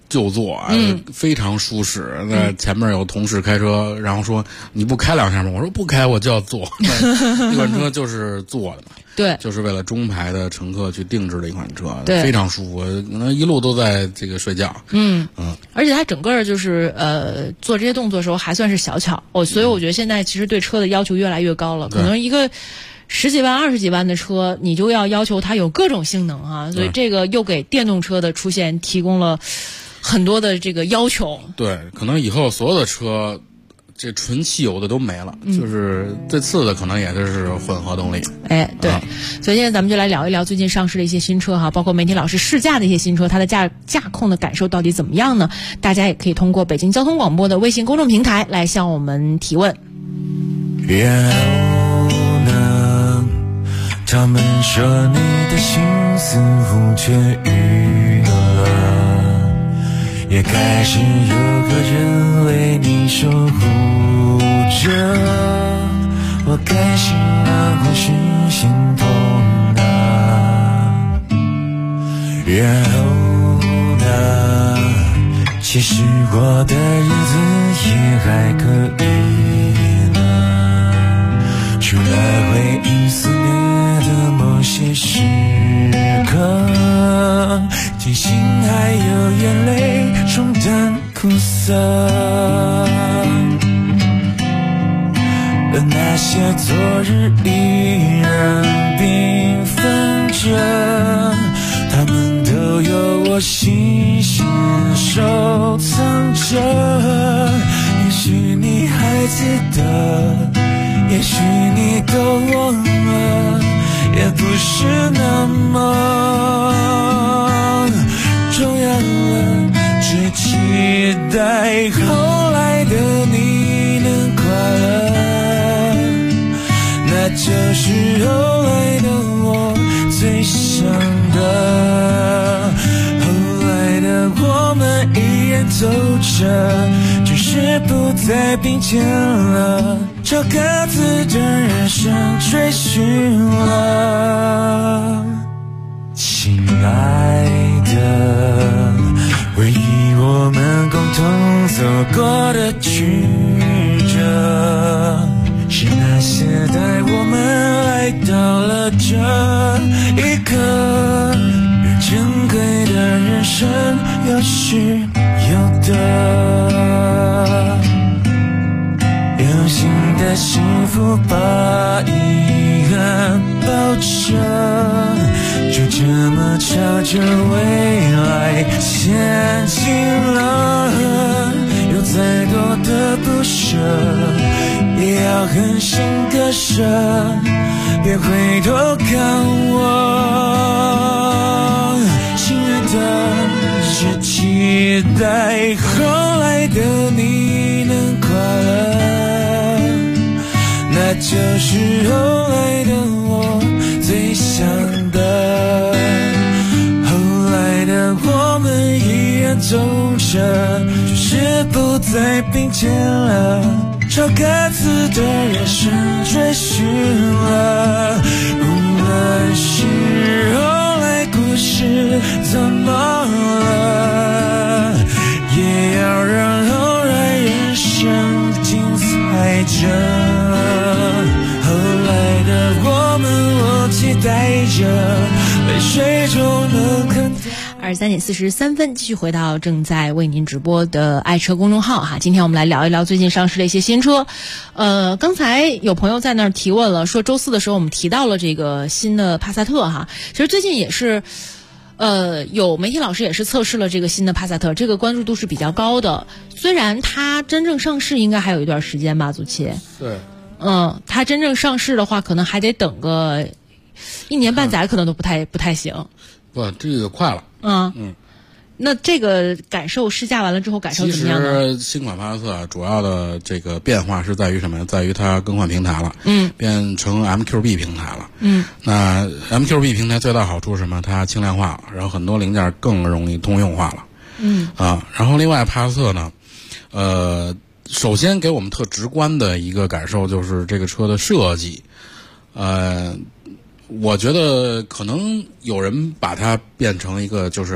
[SPEAKER 8] 就坐啊，非常舒适。那前面有同事开车，然后说你不开两下吗？我说不开，我就要坐。这款车就是坐的嘛，
[SPEAKER 7] 对，
[SPEAKER 8] 就是为了中排的乘客去定制的一款车，
[SPEAKER 7] 对，
[SPEAKER 8] 非常舒服，可能一路都在这个睡觉。
[SPEAKER 7] 而且它整个就是做这些动作的时候还算是小巧所以我觉得现在其实对车的要求越来越高了，可能一个10几万、20几万的车，你就要求它有各种性能啊，所以这个又给电动车的出现提供了很多的这个要求。
[SPEAKER 8] 对，可能以后所有的车，这纯汽油的都没了，就是最次的可能也是混合动力。
[SPEAKER 7] 对，所以现在咱们就来聊一聊最近上市的一些新车哈，包括媒体老师试驾的一些新车，它的驾控的感受到底怎么样呢？大家也可以通过北京交通广播的微信公众平台来向我们提问。
[SPEAKER 4] 然后呢，他们说你的心似乎痊愈了，也开始有个人为你守护着，我开心啊或是心痛啊。然后呢，其实我的日子也还可以呢，除了回忆肆虐的某些时刻，庆幸还有眼泪冲淡苦涩，而那些昨日依然缤纷着，他们都有我细心收藏着。也许你还记得，也许你都忘了，也不是那么重要了，只期待后来的你能快乐，那就是后来的我最想的。后来的我们依然走着，只是不再并肩了，朝各自的人生追寻了。亲爱的，回忆我们共同走过的曲折，是那些带我们来到了这一刻，而珍贵的人生有是有的，有新的幸福把遗憾抱着，就这么朝着未来前进了。有再多的不舍，也要狠心割舍，别回头看我，亲爱的，只期待后来的你能快乐，那就是后来的我最想的。后来的我们依然走着，只是不再并肩了，朝各自的人生追寻了。无论是后来故事怎么了，也要让后来人生精彩着。后来的我们，我期待着泪水中能看到。
[SPEAKER 7] 23点43分，继续回到正在为您直播的爱车公众号哈。今天我们来聊一聊最近上市的一些新车。刚才有朋友在那儿提问了，说周四的时候我们提到了这个新的帕萨特哈。其实最近也是，有媒体老师也是测试了这个新的帕萨特，这个关注度是比较高的。虽然它真正上市应该还有一段时间吧，祖奇。
[SPEAKER 8] 对。
[SPEAKER 7] 它真正上市的话，可能还得等个1年半载，可能都不太行。
[SPEAKER 8] 不，这个快了。
[SPEAKER 7] 那这个感受试驾完了之后感受怎么样呢？
[SPEAKER 8] 其实新款帕萨特主要的这个变化是在于什么？在于它更换平台了，变成 MQB 平台了。那 MQB 平台最大好处是什么？它轻量化了，然后很多零件更容易通用化了。然后另外帕萨特呢，首先给我们特直观的一个感受就是这个车的设计，我觉得可能有人把它变成一个就是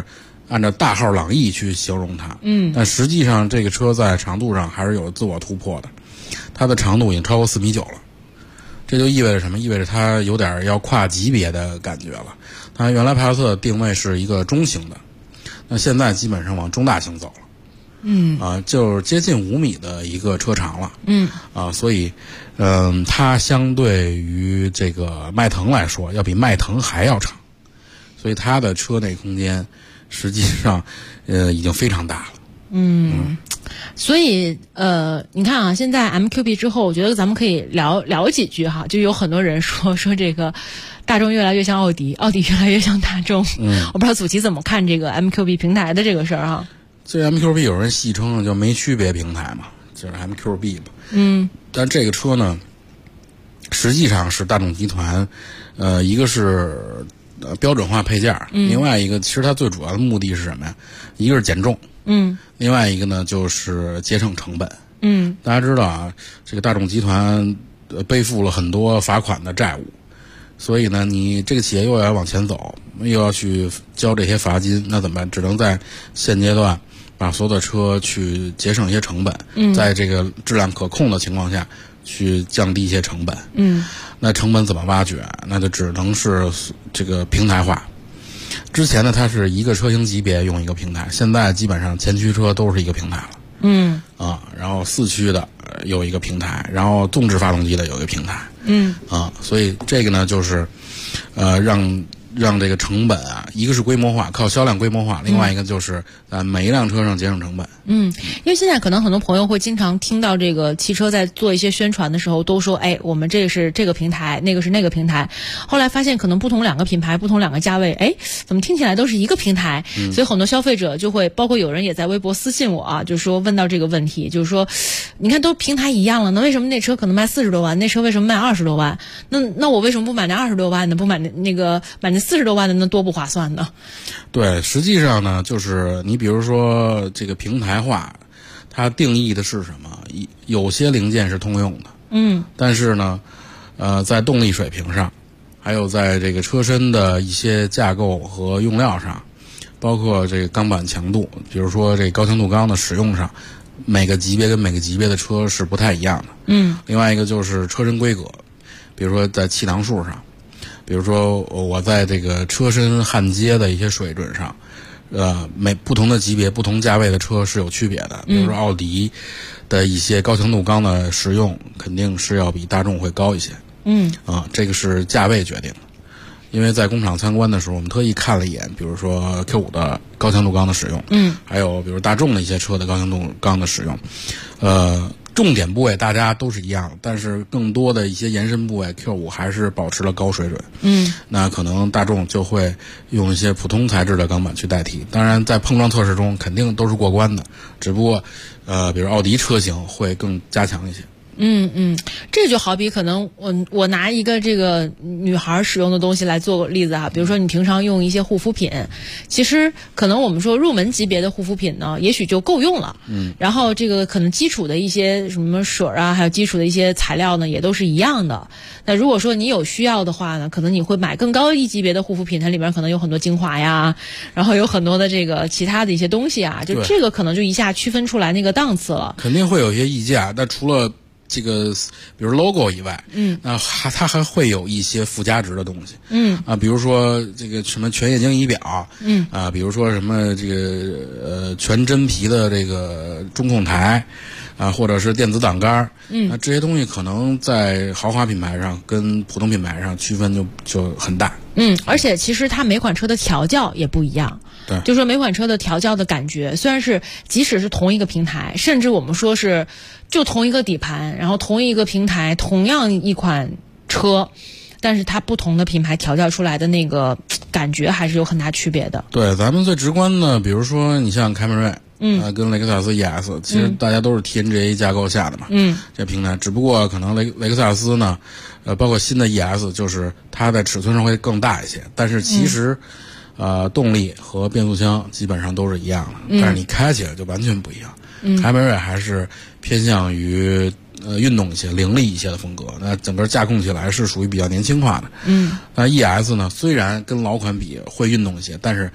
[SPEAKER 8] 按照大号朗逸去形容它，但实际上这个车在长度上还是有自我突破的，它的长度已经超过4.9米了。这就意味着什么？意味着它有点要跨级别的感觉了。它原来帕萨特定位是一个中型的，那现在基本上往中大型走了。就是接近5米的一个车长了。所以，它相对于这个迈腾来说，要比迈腾还要长，所以它的车内空间实际上，已经非常大了。
[SPEAKER 7] 所以你看啊，现在 MQB 之后，我觉得咱们可以聊几句哈。就有很多人说这个大众越来越像奥迪，奥迪越来越像大众。我不知道祖奇怎么看这个 MQB 平台的这个事儿哈。
[SPEAKER 8] 这 MQB 有人戏称就没区别平台嘛，就是 MQB 嘛。但这个车呢，实际上是大众集团，一个是标准化配件，另外一个其实它最主要的目的是什么呀？一个是减重，另外一个呢就是节省成本。大家知道啊，这个大众集团背负了很多罚款的债务，所以呢，你这个企业又要往前走，又要去交这些罚金，那怎么办？只能在现阶段把所有的车去节省一些成本，在这个质量可控的情况下去降低一些成本。那成本怎么挖掘？那就只能是这个平台化。之前呢，它是一个车型级别用一个平台，现在基本上前驱车都是一个平台了。然后4驱的有一个平台，然后纵置发动机的有一个平台。所以这个呢，就是让这个成本啊，一个是规模化，靠销量规模化，另外一个就是在每一辆车上节省成本。
[SPEAKER 7] 因为现在可能很多朋友会经常听到这个汽车在做一些宣传的时候都说，我们这个是这个平台，那个是那个平台。后来发现可能不同2个品牌，不同2个价位，怎么听起来都是一个平台？所以很多消费者就会，包括有人也在微博私信我啊，就是说问到这个问题，就是说，你看都平台一样了，那为什么那车可能卖40多万，那车为什么卖20多万？那我为什么不买那20多万的，不买买那40多万的，那多不划算呢？
[SPEAKER 8] 对，实际上呢，就是你比如说这个平台化，它定义的是什么？有些零件是通用的，但是呢，在动力水平上，还有在这个车身的一些架构和用料上，包括这个钢板强度，比如说这高强度钢的使用上，每个级别跟每个级别的车是不太一样的。另外一个就是车身规格，比如说在气囊数上。比如说我在这个车身焊接的一些水准上，不同的级别、不同价位的车是有区别的。比如说奥迪的一些高强度钢的使用，肯定是要比大众会高一些。这个是价位决定的。因为在工厂参观的时候，我们特意看了一眼，比如说 Q5 的高强度钢的使用，还有比如大众的一些车的高强度钢的使用，重点部位大家都是一样的，但是更多的一些延伸部位 Q5 还是保持了高水准。那可能大众就会用一些普通材质的钢板去代替。当然在碰撞测试中肯定都是过关的，只不过比如奥迪车型会更加强一些。
[SPEAKER 7] 这就好比可能我拿一个这个女孩使用的东西来做个例子哈，比如说你平常用一些护肤品，其实可能我们说入门级别的护肤品呢，也许就够用了。然后这个可能基础的一些什么水啊，还有基础的一些材料呢，也都是一样的。那如果说你有需要的话呢，可能你会买更高一级别的护肤品，它里面可能有很多精华呀，然后有很多的这个其他的一些东西啊，就这个可能就一下区分出来那个档次了。
[SPEAKER 8] 肯定会有一些溢价，但除了这个比如 logo 以外，那它还会有一些附加值的东西，比如说这个什么全液晶仪表，比如说什么这个全真皮的这个中控台，或者是电子挡杆，那这些东西可能在豪华品牌上跟普通品牌上区分就很大。
[SPEAKER 7] 而且其实它每款车的调教也不一样。
[SPEAKER 8] 对，
[SPEAKER 7] 就说每款车的调教的感觉，虽然是即使是同一个平台，甚至我们说是就同一个底盘，然后同一个平台，同样一款车，但是它不同的品牌调教出来的那个感觉还是有很大区别的。
[SPEAKER 8] 对，咱们最直观的，比如说你像凯美瑞，跟雷克萨斯 ES， 其实大家都是 TNGA 架构下的嘛，这平台，只不过可能雷克萨斯呢，包括新的 ES， 就是它在尺寸上会更大一些，但是其实。动力和变速箱基本上都是一样的，但是你开起来就完全不一样。凯美瑞还是偏向于运动一些、凌厉一些的风格，那整个驾控起来是属于比较年轻化的。那 ES 呢，虽然跟老款比会运动一些，但是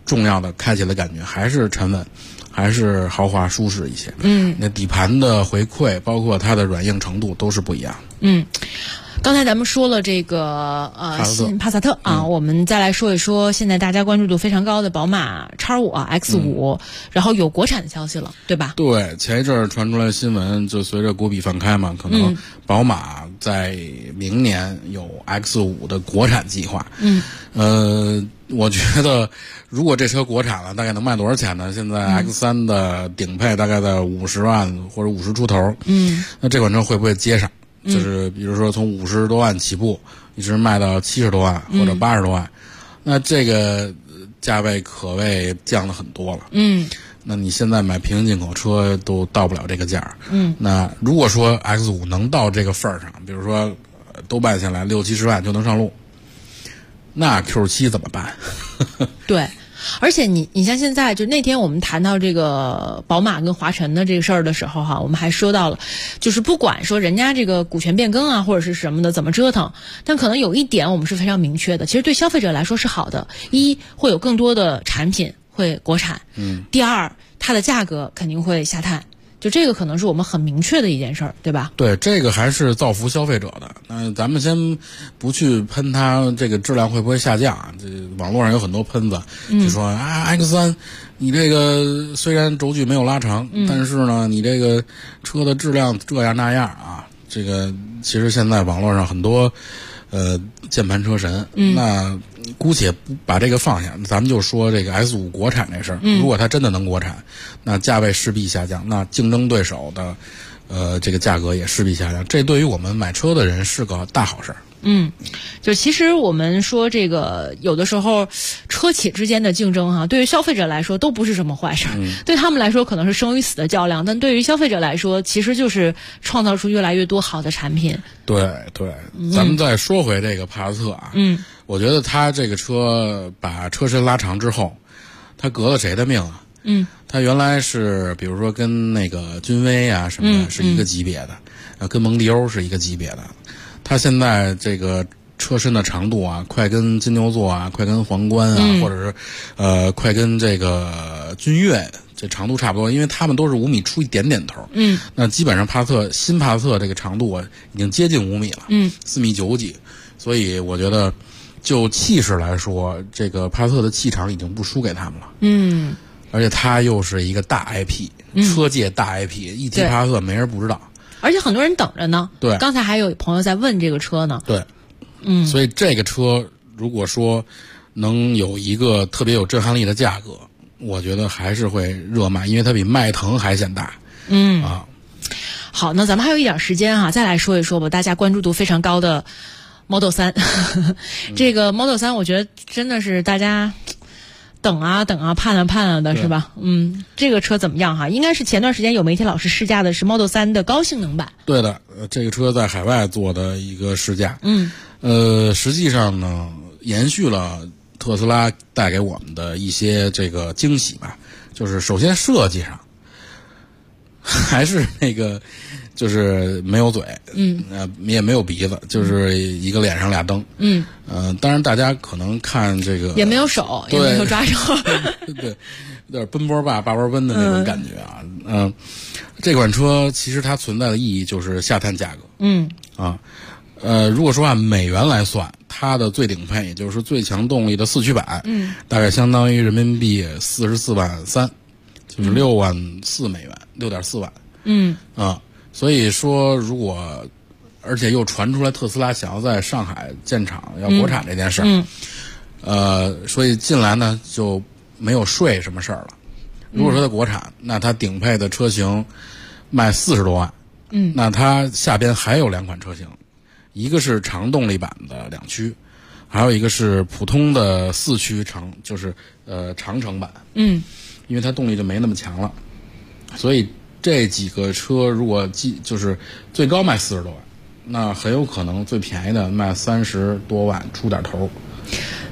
[SPEAKER 8] 重要的开起来感觉还是沉稳，还是豪华舒适一些。那底盘的回馈，包括它的软硬程度都是不一样的。
[SPEAKER 7] 刚才咱们说了这个新帕萨特啊，我们再来说一说现在大家关注度非常高的宝马 X5 啊 X5，然后有国产的消息了，对吧？
[SPEAKER 8] 对，前一阵儿传出来新闻，就随着国比放开嘛，可能宝马在明年有 X5 的国产计划。我觉得如果这车国产了，大概能卖多少钱呢？现在 X3 的顶配大概在50万或者50出头。那这款车会不会接上？就是比如说从50多万起步，一直卖到70多万或者80多万，那这个价位可谓降了很多了。那你现在买平行进口车都到不了这个价。那如果说 X5 能到这个份儿上，比如说都办下来60、70万就能上路，那 Q7 怎么办？
[SPEAKER 7] 对。而且你像现在，就那天我们谈到这个宝马跟华晨的这个事儿的时候哈，我们还说到了，就是不管说人家这个股权变更啊或者是什么的怎么折腾，但可能有一点我们是非常明确的，其实对消费者来说是好的。一，会有更多的产品会国产。第二，它的价格肯定会下探。就这个可能是我们很明确的一件事儿，对吧？
[SPEAKER 8] 对，这个还是造福消费者的。咱们先不去喷它这个质量会不会下降，这网络上有很多喷子，就说X3 你这个虽然轴距没有拉长，但是呢你这个车的质量这样那样啊。这个其实现在网络上很多键盘车神，那姑且不把这个放下，咱们就说这个 S5 国产这事儿。如果它真的能国产，那价位势必下降，那竞争对手的这个价格也势必下降，这对于我们买车的人是个大好事儿。
[SPEAKER 7] 就其实我们说这个有的时候车企之间的竞争哈，对于消费者来说都不是什么坏事，对他们来说可能是生与死的较量，但对于消费者来说其实就是创造出越来越多好的产品。对，
[SPEAKER 8] 咱们再说回这个帕萨特啊，我觉得他这个车把车身拉长之后，他革了谁的命啊？他原来是比如说跟那个君威啊什么的是一个级别的，跟蒙迪欧是一个级别的。他现在这个车身的长度啊，快跟金牛座啊，快跟皇冠啊，或者是快跟这个君越这长度差不多，因为他们都是5米出一点点头。那基本上新帕萨特这个长度啊，已经接近5米了，4米9几。所以我觉得就气势来说，这个帕萨特的气场已经不输给他们了。而且它又是一个大 IP，车界大 IP，一提帕萨特没人不知道。
[SPEAKER 7] 而且很多人等着呢。
[SPEAKER 8] 对，
[SPEAKER 7] 刚才还有朋友在问这个车呢。
[SPEAKER 8] 对，所以这个车如果说能有一个特别有震撼力的价格，我觉得还是会热卖，因为它比迈腾还显大。
[SPEAKER 7] 好，那咱们还有一点时间哈，再来说一说吧，大家关注度非常高的 Model 3。这个 Model 3，我觉得真的是大家等啊盼啊的是吧？这个车怎么样哈？应该是前段时间有媒体老师试驾的是 Model 3的高性能版。
[SPEAKER 8] 对的，这个车在海外做的一个试驾。实际上呢，延续了特斯拉带给我们的一些这个惊喜吧。就是首先设计上，还是那个就是没有嘴，也没有鼻子，就是一个脸上俩灯。当然大家可能看这个
[SPEAKER 7] 也没有手，也没有抓手。
[SPEAKER 8] 对，有点奔波霸八波奔的那种感觉啊。这款车其实它存在的意义就是下探价格。如果说按美元来算，它的最顶配也就是最强动力的4驱版，大概相当于人民币44.3万，就是6.4万美元，6.4万。所以说如果而且又传出来特斯拉想要在上海建厂要国产这件事儿，所以进来呢就没有税什么事儿了。如果说它国产，那它顶配的车型卖40多万，那它下边还有2款车型，一个是长动力版的2驱，还有一个是普通的4驱就是长城版。因为它动力就没那么强了，所以这几个车如果就是最高卖40多万，那很有可能最便宜的卖30多万出点头。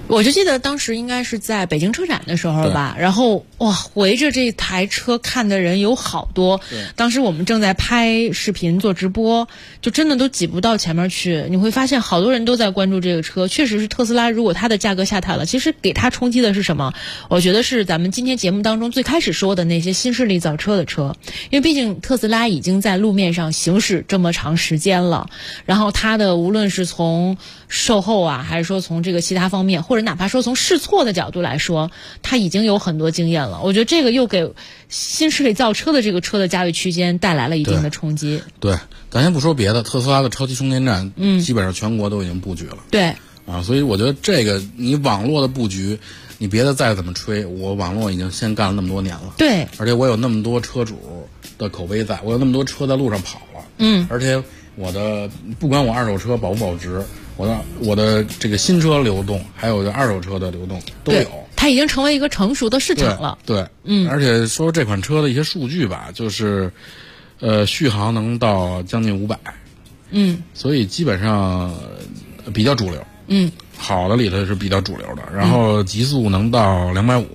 [SPEAKER 7] 我就记得当时应该是在北京车展的时候吧，然后哇，围着这台车看的人有好多。当时我们正在拍视频做直播，就真的都挤不到前面去。你会发现好多人都在关注这个车，确实是特斯拉，如果它的价格下探了，其实给它冲击的是什么？我觉得是咱们今天节目当中最开始说的那些新势力造车的车，因为毕竟特斯拉已经在路面上行驶这么长时间了，然后它的无论是从售后啊，还是说从这个其他方面，或者哪怕说从试错的角度来说，它已经有很多经验了。我觉得这个又给新势力造车的这个车的价位区间带来了一定的冲击。
[SPEAKER 8] 对，咱先不说别的，特斯拉的超级充电站，基本上全国都已经布局了。
[SPEAKER 7] 对，
[SPEAKER 8] 所以我觉得这个你网络的布局，你别的再怎么吹，我网络已经先干了那么多年了。
[SPEAKER 7] 对，
[SPEAKER 8] 而且我有那么多车主的口碑在，我有那么多车在路上跑了。而且我的不管我二手车保不保值，我的这个新车流动，还有二手车的流动都有。
[SPEAKER 7] 它已经成为一个成熟的市场了。
[SPEAKER 8] 对，而且说这款车的一些数据吧，就是续航能到将近500。所以基本上比较主流。好的里头是比较主流的，然后极速能到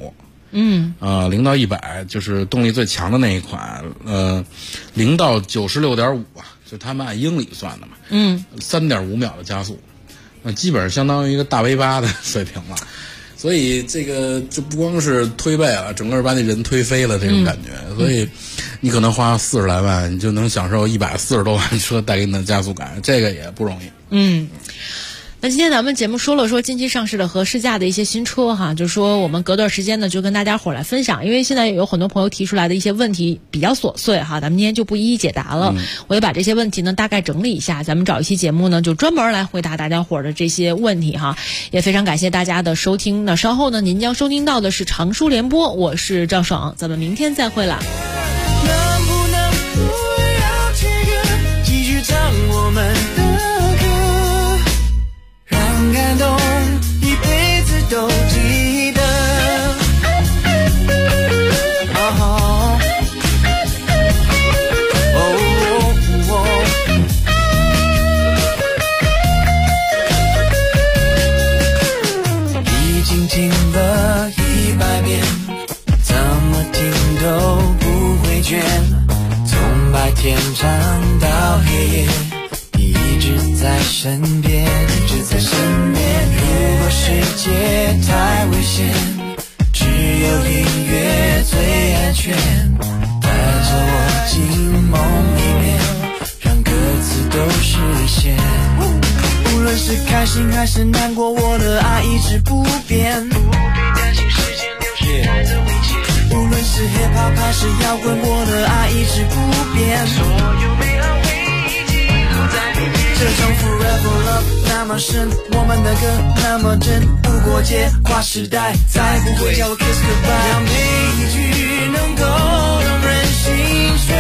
[SPEAKER 8] 250。0到100就是动力最强的那一款。0到96.5啊，就他们按英里算的嘛。3.5秒的加速，那基本上相当于一个大 V8 的水平了。所以这个就不光是推背了，整个把那人推飞了这种感觉。所以你可能花40来万，你就能享受140多万车带给你的加速感，这个也不容易。
[SPEAKER 7] 那今天咱们节目说了近期上市的和试驾的一些新车哈，就说我们隔段时间呢就跟大家伙来分享，因为现在有很多朋友提出来的一些问题比较琐碎哈，咱们今天就不一一解答了。我也把这些问题呢大概整理一下，咱们找一期节目呢就专门来回答大家伙的这些问题哈。也非常感谢大家的收听，那稍后呢您将收听到的是常书联播，我是赵爽，咱们明天再会啦。
[SPEAKER 4] 能不能不要这个继续唱我们的歌，让感动一辈子都记得。已经听了100遍，怎么听都不会倦，从白天唱到黑夜，你一直在身边，一直在身边。如果世界太危险，只有音乐最安全，带着我进梦里面，让歌词都实现。无论是开心还是难过，我的爱一直不变，不必担心时间流逝带走一切。无论是 hiphop 还是摇滚，我的爱一直不变，所有美好回忆记录在里面。这种 forever love 那么深，我们的歌那么真，无国界跨时代，再不会叫我 kiss goodbye， 让每一句能够让人心弦。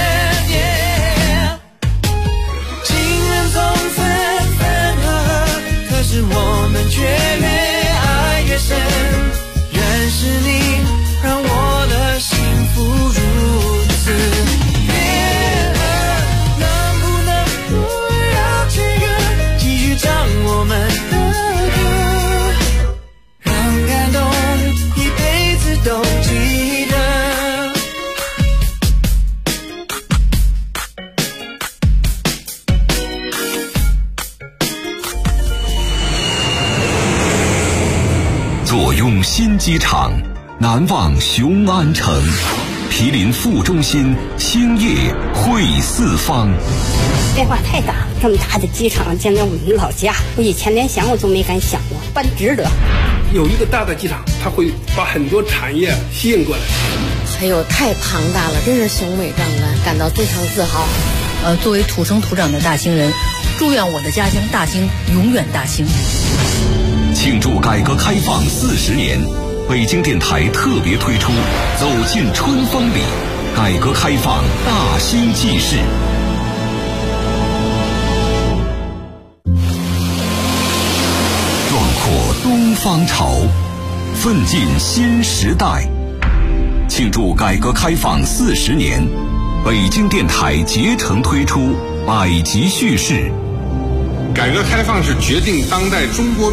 [SPEAKER 4] 情人总分分合合，可是我们却越爱越深。认识你让我的幸福如此变合，能不能不要这个继续唱我们的歌，让感动一辈子都记得。
[SPEAKER 3] 坐拥新机场，难忘雄安城，毗邻副中心，兴业汇四方。
[SPEAKER 15] 变化太大，这么大的机场建在我们老家，我以前连想我都没敢想过，办值得。
[SPEAKER 16] 有一个大的机场，它会把很多产业吸引过来。
[SPEAKER 17] 哎呦，太庞大了，真是雄伟壮观，感到非常自豪。作为土生土长的大兴人，祝愿我的家乡大兴永远大兴。
[SPEAKER 3] 庆祝改革开放40年，北京电台特别推出《走进春风里》，改革开放大兴纪事。壮阔东方潮，奋进新时代。庆祝改革开放40年，北京电台竭诚推出百集叙事。
[SPEAKER 16] 改革开放是决定当代中国